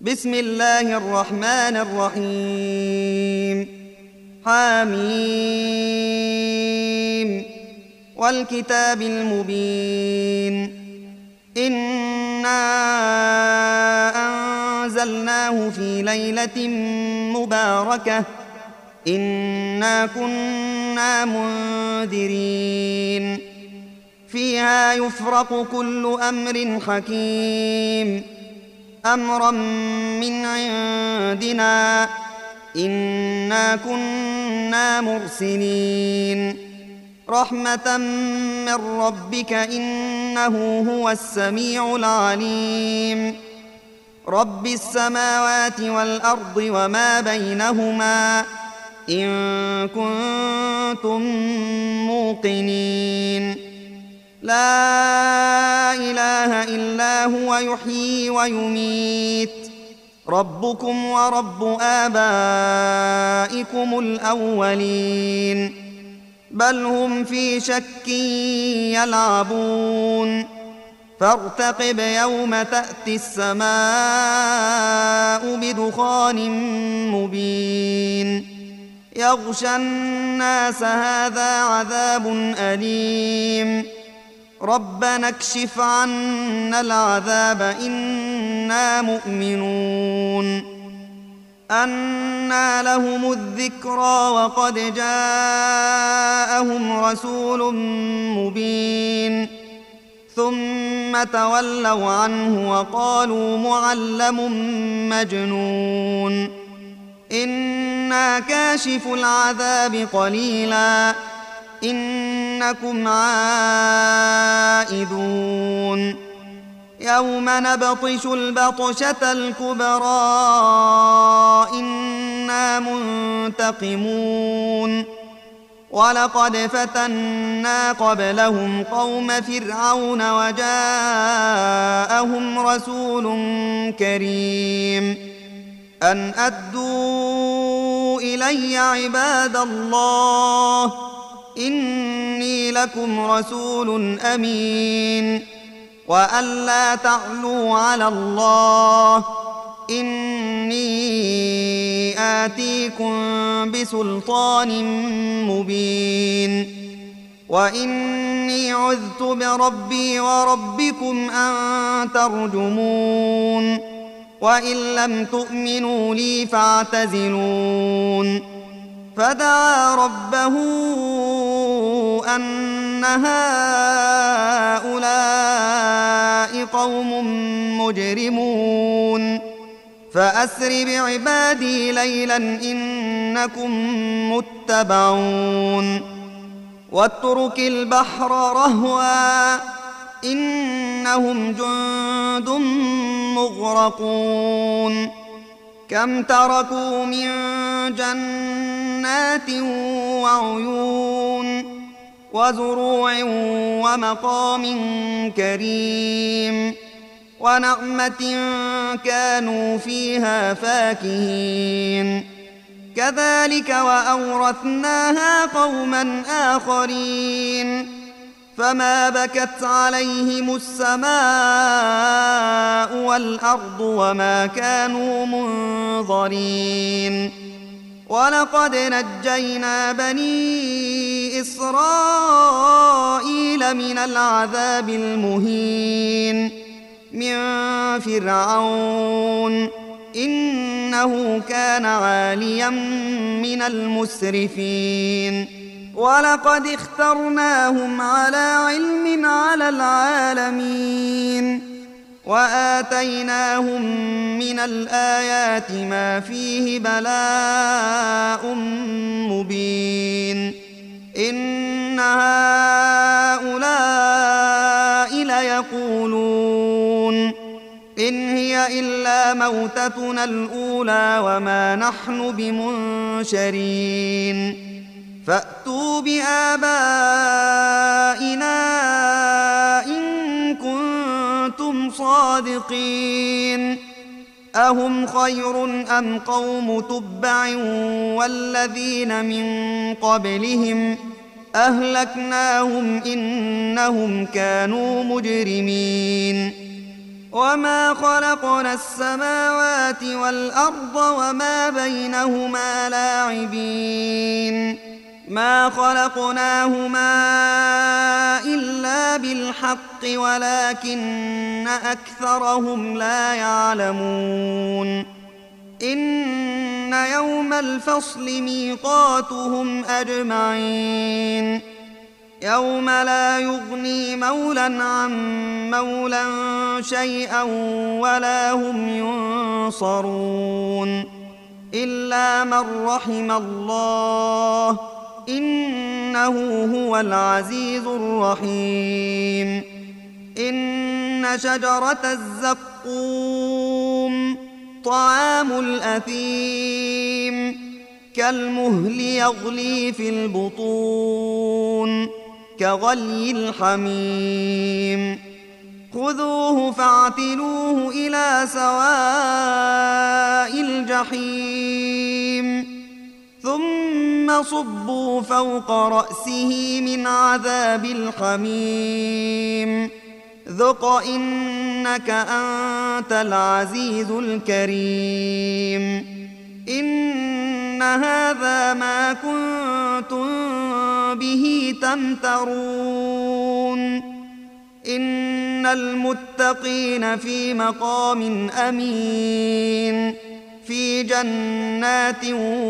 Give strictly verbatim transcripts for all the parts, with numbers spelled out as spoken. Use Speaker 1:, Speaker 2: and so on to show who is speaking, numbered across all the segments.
Speaker 1: بسم الله الرحمن الرحيم حميم والكتاب المبين إنا أنزلناه في ليلة مباركة إنا كنا منذرين فيها يفرق كل أمر حكيم أمرا من عندنا إنا كنا مرسلين رحمة من ربك إنه هو السميع العليم رب السماوات والأرض وما بينهما إن كنتم موقنين لا إله إلا هو يحيي ويميت ربكم ورب آبائكم الأولين بل هم في شك يلعبون فارتقب يوم تأتي السماء بدخان مبين يغشى الناس هذا عذاب أليم ربنا اكشف عنا العذاب إنا مؤمنون أنى لهم الذكرى وقد جاءهم رسول مبين ثم تولوا عنه وقالوا معلم مجنون إنا كاشف العذاب قليلا إنكم عائدون يوم نبطش البطشة الكبرى إنا منتقمون ولقد فتنا قبلهم قوم فرعون وجاءهم رسول كريم أن أدوا إلي عباد الله إني لكم رسول أمين وأن لا تعلوا على الله إني آتيكم بسلطان مبين وإني عذت بربي وربكم أن ترجمون وإن لم تؤمنوا لي فاعتزلون فدعا ربه أن هؤلاء قوم مجرمون فأسر بعبادي ليلا إنكم متبعون واترك البحر رهوا إنهم جند مغرقون كم تركوا من جنات وعيون وزروع ومقام كريم ونعمة كانوا فيها فاكهين كذلك وأورثناها قوما آخرين فما بكت عليهم السماء والأرض وما كانوا منظرين ولقد نجينا بني إسرائيل من العذاب المهين من فرعون إنه كان عاليا من المسرفين ولقد اخترناهم على علم على العالمين وآتيناهم من الآيات ما فيه بلاء مبين إن هؤلاء ليقولون إن هي إلا موتتنا الأولى وما نحن بمنشرين فأتوا بآبائنا إن كنتم صادقين أهم خير أم قوم تبع والذين من قبلهم أهلكناهم إنهم كانوا مجرمين وما خلقنا السماوات والأرض وما بينهما لاعبين ما خلقناهما إلا بالحق ولكن أكثرهم لا يعلمون إن يوم الفصل ميقاتهم أجمعين يوم لا يغني مولى عن مولى شيئا ولا هم ينصرون إلا من رحم الله إنه هو العزيز الرحيم إن شجرة الزقوم طعام الأثيم كالمهل يغلي في البطون كغلي الحميم خذوه فاعتلوه إلى سواء الجحيم ثم صبوا فوق رأسه من عذاب الحميم ذق إنك أنت العزيز الكريم إن هذا ما كنتم به تمترون إن المتقين في مقام أمين في جنات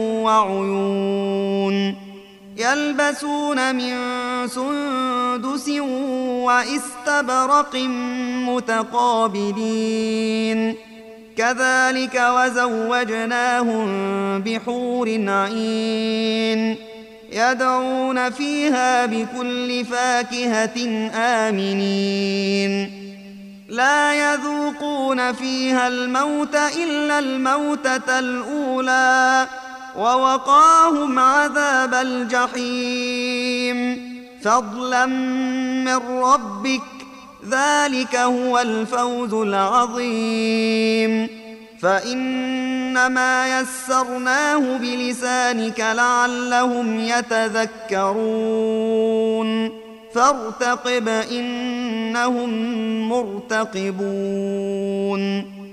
Speaker 1: وعيون يلبسون من سندس واستبرق متقابلين كذلك وزوجناهم بحور عين يدعون فيها بكل فاكهة آمنين لا يذوقون فيها الموت إلا الموتة الأولى ووقاهم عذاب الجحيم فضلا من ربك ذلك هو الفوز العظيم فإنما يسرناه بلسانك لعلهم يتذكرون فارتقب إنهم مرتقبون